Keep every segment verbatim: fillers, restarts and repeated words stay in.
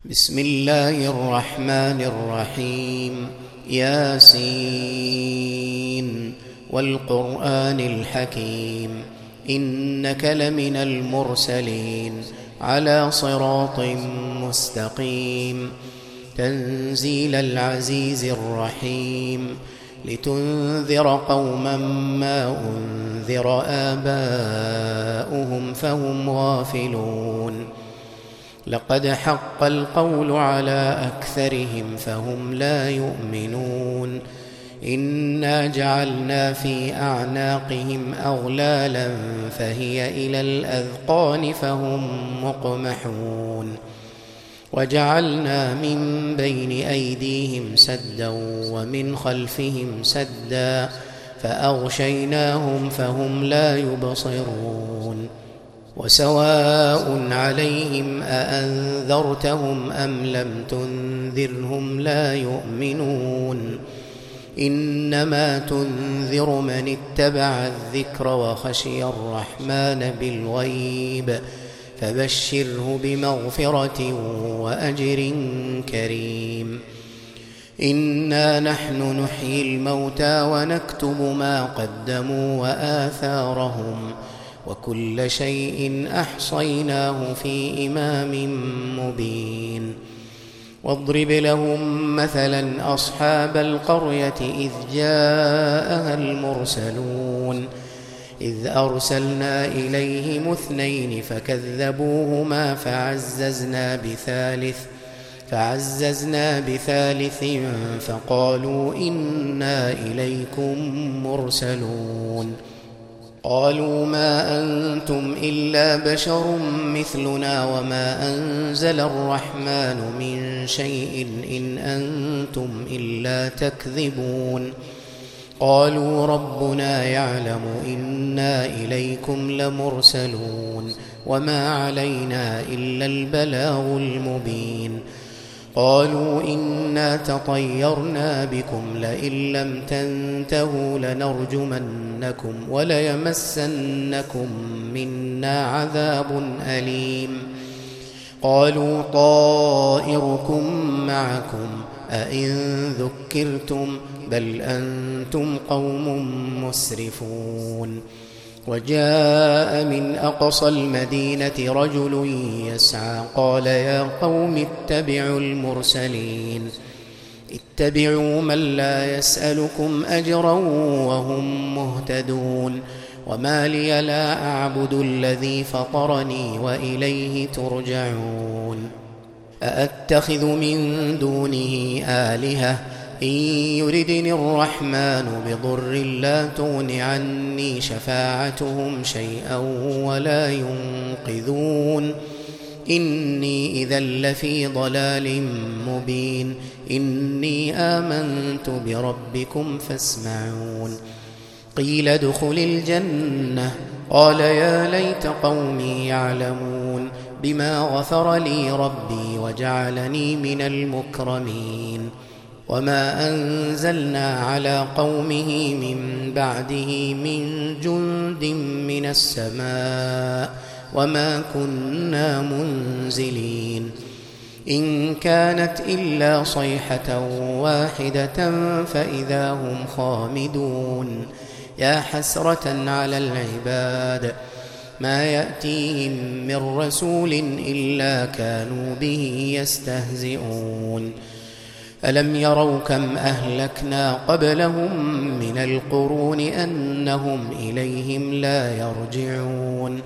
بسم الله الرحمن الرحيم. ياسين والقرآن الحكيم إنك لمن المرسلين على صراط مستقيم تنزيل العزيز الرحيم لتنذر قوما ما أنذر آباؤهم فهم غافلون. لقد حق القول على أكثرهم فهم لا يؤمنون. إنا جعلنا في أعناقهم أغلالا فهي إلى الأذقان فهم مقمحون. وجعلنا من بين أيديهم سدا ومن خلفهم سدا فأغشيناهم فهم لا يبصرون. وسواء عليهم أأنذرتهم أم لم تنذرهم لا يؤمنون. إنما تنذر من اتبع الذكر وخشي الرحمن بالغيب فبشره بمغفرة وأجر كريم. إنا نحن نحيي الموتى ونكتب ما قدموا وآثارهم وكل شيء أحصيناه في إمام مبين. واضرب لهم مثلا أصحاب القرية إذ جاءها المرسلون إذ أرسلنا إليهم اثنين فكذبوهما فعززنا بثالث فعززنا بثالث فقالوا إنا إليكم مرسلون. قالوا ما أنتم إلا بشر مثلنا وما أنزل الرحمن من شيء إن أنتم إلا تكذبون. قالوا ربنا يعلم إنا إليكم لمرسلون وما علينا إلا البلاغ المبين. قالوا إنا تطيرنا بكم لئن لم تنتهوا لنرجمنكم وليمسنكم منا عذاب أليم. قالوا طائركم معكم أئن ذكرتم بل أنتم قوم مسرفون. وجاء من أقصى المدينة رجل يسعى قال يا قوم اتبعوا المرسلين اتبعوا من لا يسألكم أجرا وهم مهتدون. وما لي لا أعبد الذي فطرني وإليه ترجعون. أأتخذ من دونه آلهة إن يردني الرحمن بضر لا تغن عني شفاعتهم شيئا ولا ينقذون. إني إذا لفي ضلال مبين. إني آمنت بربكم فاسمعون. قيل ادخل الجنة قال يا ليت قومي يعلمون بما غفر لي ربي وجعلني من المكرمين. وما أنزلنا على قومه من بعده من جند من السماء وما كنا منزلين. إن كانت إلا صيحة واحدة فإذا هم خامدون. يا حسرة على العباد ما يأتيهم من رسول إلا كانوا به يستهزئون. ألم يروا كم أهلكنا قبلهم من القرون أنهم إليهم لا يرجعون.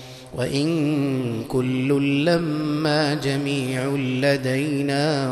وإن كل لما جميع لدينا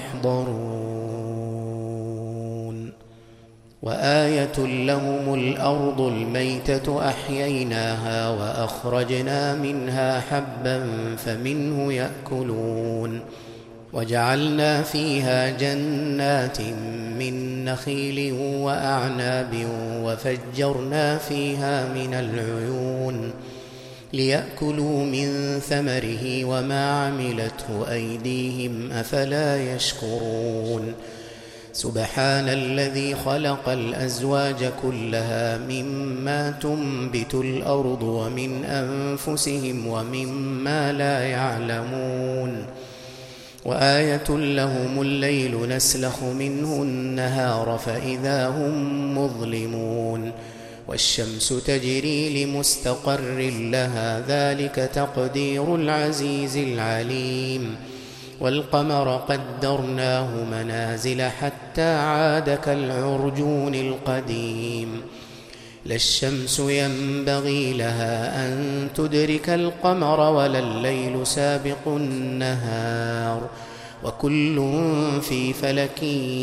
محضرون. وآية لهم الأرض الميتة أحييناها وأخرجنا منها حبا فمنه يأكلون. وجعلنا فيها جنات من نخيل وأعناب وفجرنا فيها من العيون ليأكلوا من ثمره وما عملته أيديهم أفلا يشكرون. سبحان الذي خلق الأزواج كلها مما تنبت الأرض ومن أنفسهم ومما لا يعلمون. وآية لهم الليل نسلخ منه النهار فإذا هم مظلمون والشمس تجري لمستقر لها ذلك تقدير العزيز العليم والقمر قدرناه منازل حتى عاد كالعرجون القديم لا الشمس ينبغي لها أن تدرك القمر ولا الليل سابق النهار وكل في فلك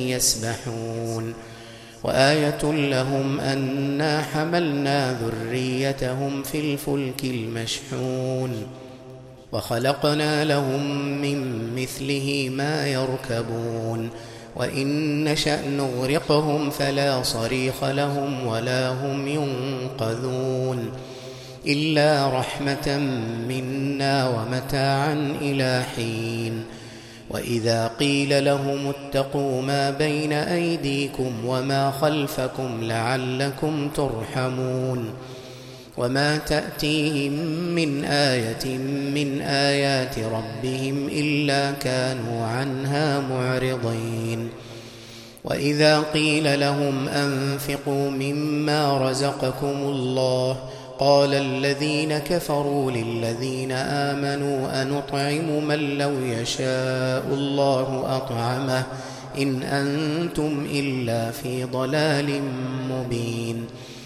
يسبحون وآية لهم أنا حملنا ذريتهم في الفلك المشحون وخلقنا لهم من مثله ما يركبون وإن نشأ نغرقهم فلا صريخ لهم ولا هم ينقذون إلا رحمة منا ومتاعا إلى حين وإذا قيل لهم اتقوا ما بين أيديكم وما خلفكم لعلكم ترحمون وما تأتيهم من آية من آيات ربهم إلا كانوا عنها معرضين وإذا قيل لهم أنفقوا مما رزقكم الله قال الذين كفروا للذين آمنوا أنطعم من لو يشاء الله أطعمه إن أنتم إلا في ضلال مبين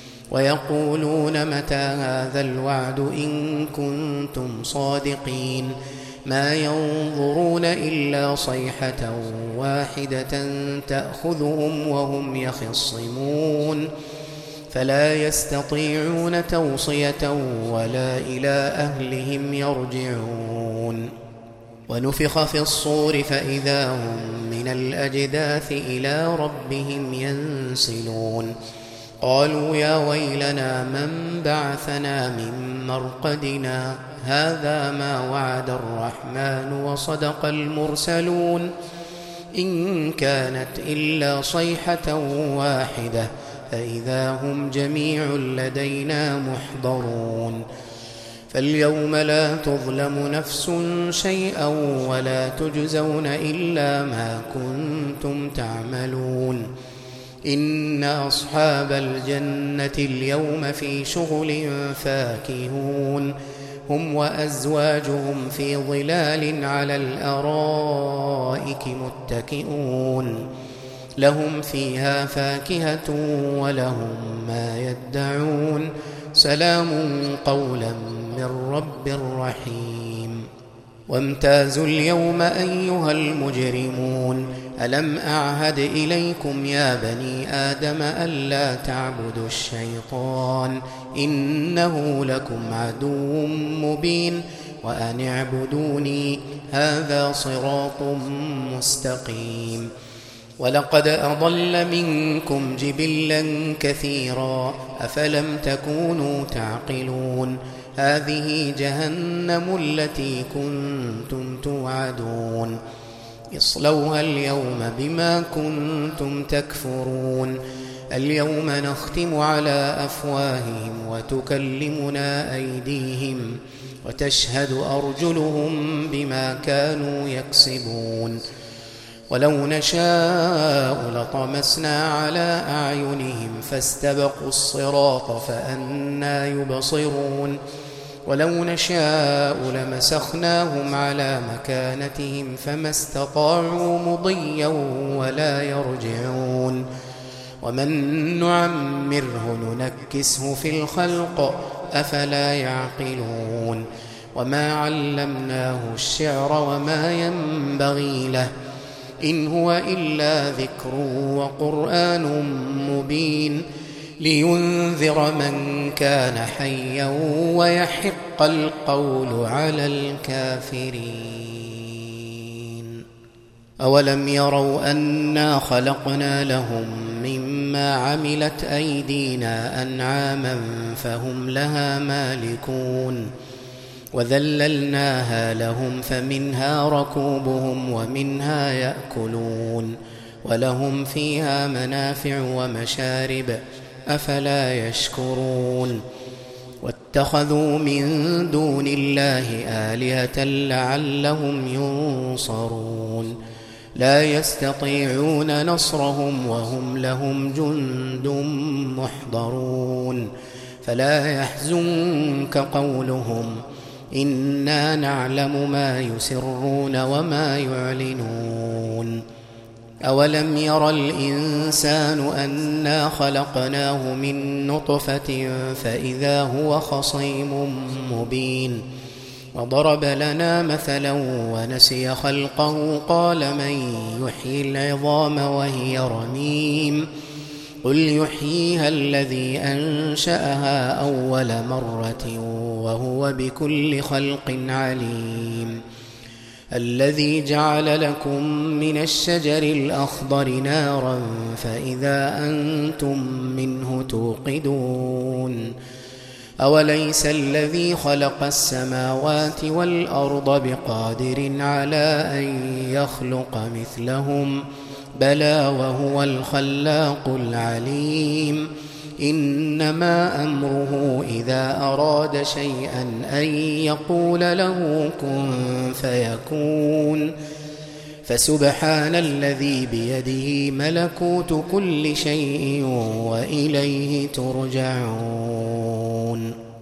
ويقولون متى هذا الوعد إن كنتم صادقين ما ينظرون إلا صيحة واحدة تأخذهم وهم يخصمون فلا يستطيعون توصية ولا إلى أهلهم يرجعون ونفخ في الصور فإذا هم من الأجداث إلى ربهم ينسلون قالوا يا ويلنا من بعثنا من مرقدنا هذا ما وعد الرحمن وصدق المرسلون إن كانت إلا صيحة واحدة فإذا هم جميع لدينا محضرون فاليوم لا تظلم نفس شيئا ولا تجزون إلا ما كنتم تعملون إن أصحاب الجنة اليوم في شغل فاكهون هم وأزواجهم في ظلال على الأرائك متكئون لهم فيها فاكهة ولهم ما يدعون سلام قولا من رب رحيم وامتازوا اليوم أيها المجرمون ألم أعهد إليكم يا بني آدم ألا تعبدوا الشيطان إنه لكم عدو مبين وأن اعبدوني هذا صراط مستقيم ولقد أضل منكم جبلا كثيرا أفلم تكونوا تعقلون هذه جهنم التي كنتم توعدون اصلوها اليوم بما كنتم تكفرون اليوم نختم على أفواههم وتكلمنا أيديهم وتشهد أرجلهم بما كانوا يكسبون ولو نشاء لطمسنا على أعينهم فاستبقوا الصراط فأنى يبصرون ولو نشاء لمسخناهم على مكانتهم فما استطاعوا مضيا ولا يرجعون ومن نعمره ننكسه في الخلق أفلا يعقلون وما علمناه الشعر وما ينبغي له إن هو إلا ذكر وقرآن مبين لينذر من كان حيا ويحق القول على الكافرين أولم يروا أنا خلقنا لهم مما عملت أيدينا أنعاما فهم لها مالكون وذللناها لهم فمنها ركوبهم ومنها يأكلون ولهم فيها منافع ومشارب أفلا يشكرون واتخذوا من دون الله آلهة لعلهم ينصرون لا يستطيعون نصرهم وهم لهم جند محضرون فلا يحزنك قولهم إنا نعلم ما يسرون وما يعلنون أولم ير الإنسان أنا خلقناه من نطفة فإذا هو خصيم مبين وضرب لنا مثلا ونسي خلقه قال من يحيي العظام وهي رميم قل يحييها الذي أنشأها أول مرة وهو بكل خلق عليم الذي جعل لكم من الشجر الأخضر نارا فإذا أنتم منه توقدون أوليس الذي خلق السماوات والأرض بقادر على أن يخلق مثلهم بلى وهو الخلاق العليم إنما أمره إذا أراد شيئا أن يقول له كن فيكون فسبحان الذي بيده ملكوت كل شيء وإليه ترجعون.